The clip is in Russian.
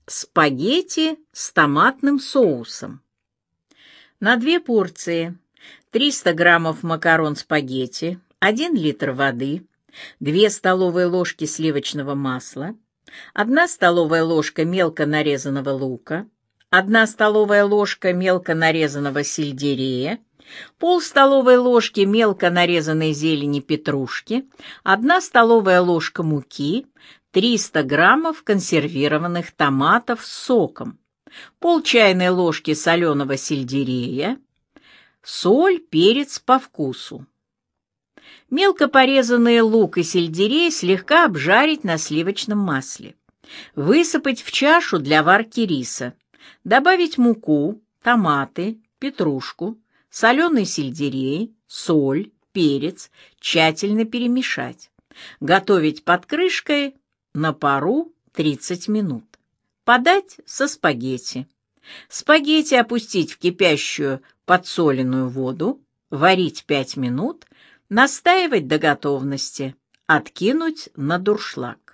Спагетти с томатным соусом. На 2 порции: 300 граммов макарон спагетти, 1 литр воды, 2 столовые ложки сливочного масла, 1 столовая ложка мелко нарезанного лука, 1 столовая ложка мелко нарезанного сельдерея, пол столовой ложки мелко нарезанной зелени петрушки, 1 столовая ложка муки, 300 граммов консервированных томатов с соком, пол чайной ложки соленого сельдерея, соль, перец по вкусу. Мелко порезанные лук и сельдерей слегка обжарить на сливочном масле. Высыпать в чашу для варки риса. Добавить муку, томаты, петрушку, соленый сельдерей, соль, перец, тщательно перемешать. Готовить под крышкой на пару 30 минут. Подать со спагетти. Спагетти опустить в кипящую подсоленную воду, варить 5 минут, настаивать до готовности, откинуть на дуршлаг.